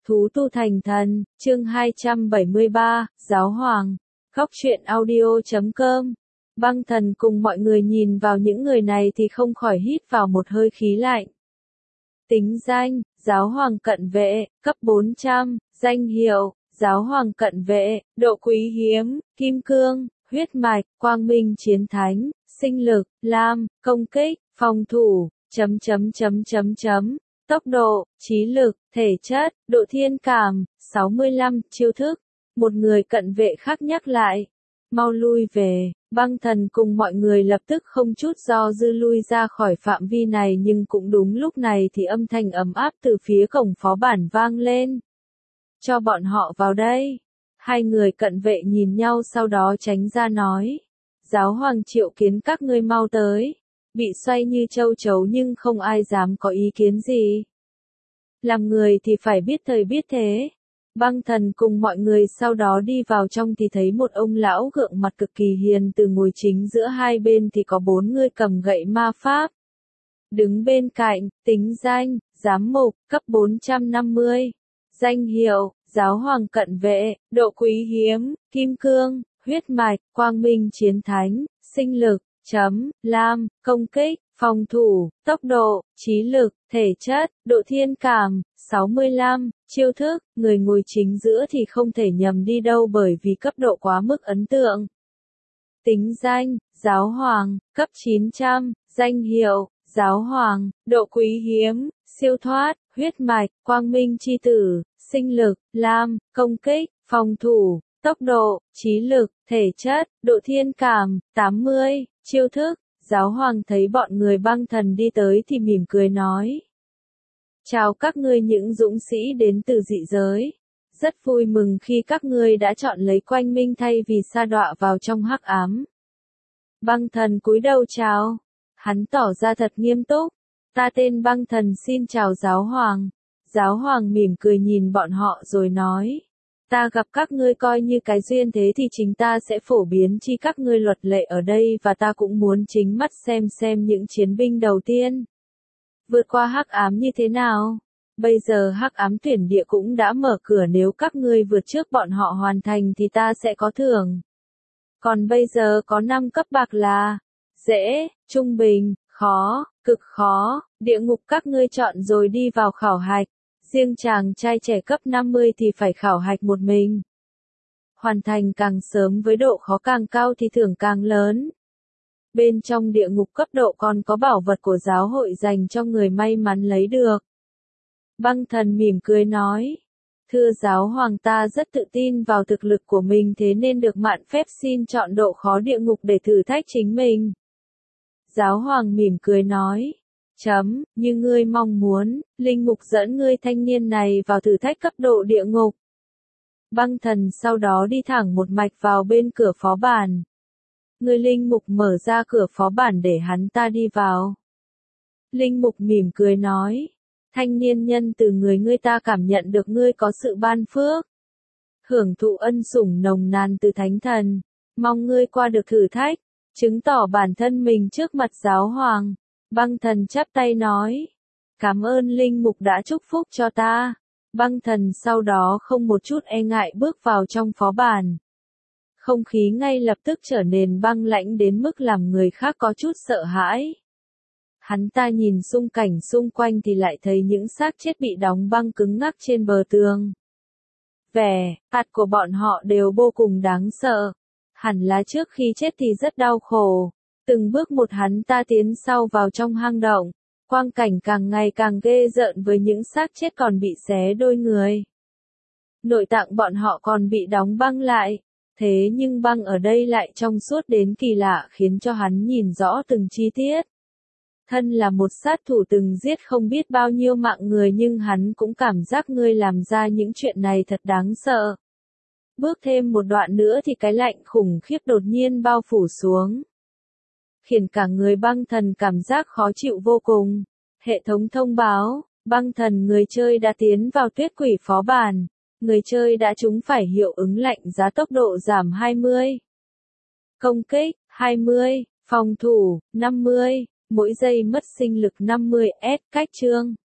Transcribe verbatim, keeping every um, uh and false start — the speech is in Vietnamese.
Thú tu thành thần, chương hai trăm bảy mươi ba, Giáo Hoàng. Góc truyện audio chấm com. Băng thần cùng mọi người nhìn vào những người này thì không khỏi hít vào một hơi khí lạnh. Tính danh, Giáo Hoàng cận vệ, cấp bốn trăm, danh hiệu, Giáo Hoàng cận vệ, độ quý hiếm, kim cương, huyết mạch, quang minh chiến thánh, sinh lực, lam, công kích, phòng thủ, chấm chấm chấm chấm chấm. Tốc độ, trí lực, thể chất, độ thiên cảm, sáu mươi lăm, chiêu thức. Một người cận vệ khác nhắc lại. Mau lui về, băng thần cùng mọi người lập tức không chút do dự lui ra khỏi phạm vi này, nhưng cũng đúng lúc này thì âm thanh ấm áp từ phía cổng phó bản vang lên. Cho bọn họ vào đây. Hai người cận vệ nhìn nhau sau đó tránh ra nói. Giáo Hoàng triệu kiến các ngươi mau tới. Bị xoay như châu chấu nhưng không ai dám có ý kiến gì. Làm người thì phải biết thời biết thế. Băng thần cùng mọi người sau đó đi vào trong thì thấy một ông lão gượng mặt cực kỳ hiền từ ngồi chính giữa hai bên thì có bốn người cầm gậy ma pháp. Đứng bên cạnh, tính danh, giám mục, cấp bốn trăm năm mươi. Danh hiệu, Giáo Hoàng cận vệ, độ quý hiếm, kim cương, huyết mạch, quang minh chiến thánh, sinh lực. Chấm, lam, công kích, phòng thủ, tốc độ, trí lực, thể chất, độ thiên cảm, sáu mươi lăm, chiêu thức, người ngồi chính giữa thì không thể nhầm đi đâu bởi vì cấp độ quá mức ấn tượng. Tính danh, Giáo Hoàng, cấp chín trăm, danh hiệu, Giáo Hoàng, độ quý hiếm, siêu thoát, huyết mạch, quang minh chi tử, sinh lực, lam, công kích, phòng thủ, tốc độ, trí lực, thể chất, độ thiên cảm, tám mươi, chiêu thức. Giáo Hoàng thấy bọn người băng thần đi tới thì mỉm cười nói. Chào các ngươi những dũng sĩ đến từ dị giới. Rất vui mừng khi các ngươi đã chọn lấy quanh minh thay vì sa đọa vào trong hắc ám. Băng thần cúi đầu chào. Hắn tỏ ra thật nghiêm túc. Ta tên băng thần xin chào Giáo Hoàng. Giáo Hoàng mỉm cười nhìn bọn họ rồi nói. Ta gặp các ngươi coi như cái duyên thế thì chính ta sẽ phổ biến chi các ngươi luật lệ ở đây và ta cũng muốn chính mắt xem xem những chiến binh đầu tiên. Vượt qua hắc ám như thế nào? Bây giờ hắc ám tuyển địa cũng đã mở cửa, nếu các ngươi vượt trước bọn họ hoàn thành thì ta sẽ có thưởng. Còn bây giờ có năm cấp bạc là dễ, trung bình, khó, cực khó, địa ngục các ngươi chọn rồi đi vào khảo hạch. Riêng chàng trai trẻ cấp năm mươi thì phải khảo hạch một mình. Hoàn thành càng sớm với độ khó càng cao thì thưởng càng lớn. Bên trong địa ngục cấp độ còn có bảo vật của giáo hội dành cho người may mắn lấy được. Băng thần mỉm cười nói. Thưa Giáo Hoàng, ta rất tự tin vào thực lực của mình thế nên được mạn phép xin chọn độ khó địa ngục để thử thách chính mình. Giáo Hoàng mỉm cười nói. Chấm, như ngươi mong muốn, linh mục dẫn ngươi thanh niên này vào thử thách cấp độ địa ngục. Băng thần sau đó đi thẳng một mạch vào bên cửa phó bản. Người linh mục mở ra cửa phó bản để hắn ta đi vào. Linh mục mỉm cười nói. Thanh niên nhân từ người ngươi ta cảm nhận được ngươi có sự ban phước. Hưởng thụ ân sủng nồng nàn từ thánh thần. Mong ngươi qua được thử thách, chứng tỏ bản thân mình trước mặt Giáo Hoàng. Băng thần chắp tay nói. Cảm ơn linh mục đã chúc phúc cho ta. Băng thần sau đó không một chút e ngại bước vào trong phó bản. Không khí ngay lập tức trở nên băng lãnh đến mức làm người khác có chút sợ hãi. Hắn ta nhìn xung cảnh xung quanh thì lại thấy những xác chết bị đóng băng cứng ngắc trên bờ tường. Vẻ mặt của bọn họ đều vô cùng đáng sợ. Hẳn là trước khi chết thì rất đau khổ. Từng bước một hắn ta tiến sau vào trong hang động. Quang cảnh càng ngày càng ghê rợn với những xác chết còn bị xé đôi người. Nội tạng bọn họ còn bị đóng băng lại. Thế nhưng băng ở đây lại trong suốt đến kỳ lạ khiến cho hắn nhìn rõ từng chi tiết. Thân là một sát thủ từng giết không biết bao nhiêu mạng người nhưng hắn cũng cảm giác ngươi làm ra những chuyện này thật đáng sợ. Bước thêm một đoạn nữa thì cái lạnh khủng khiếp đột nhiên bao phủ xuống. Khiến cả người băng thần cảm giác khó chịu vô cùng. Hệ thống thông báo, băng thần người chơi đã tiến vào tuyết quỷ phó bản. Người chơi đã trúng phải hiệu ứng lạnh giá, tốc độ giảm hai mươi. Công kích, hai mươi. Phòng thủ, năm mươi. Mỗi giây mất sinh lực năm mươi S. Cách chương.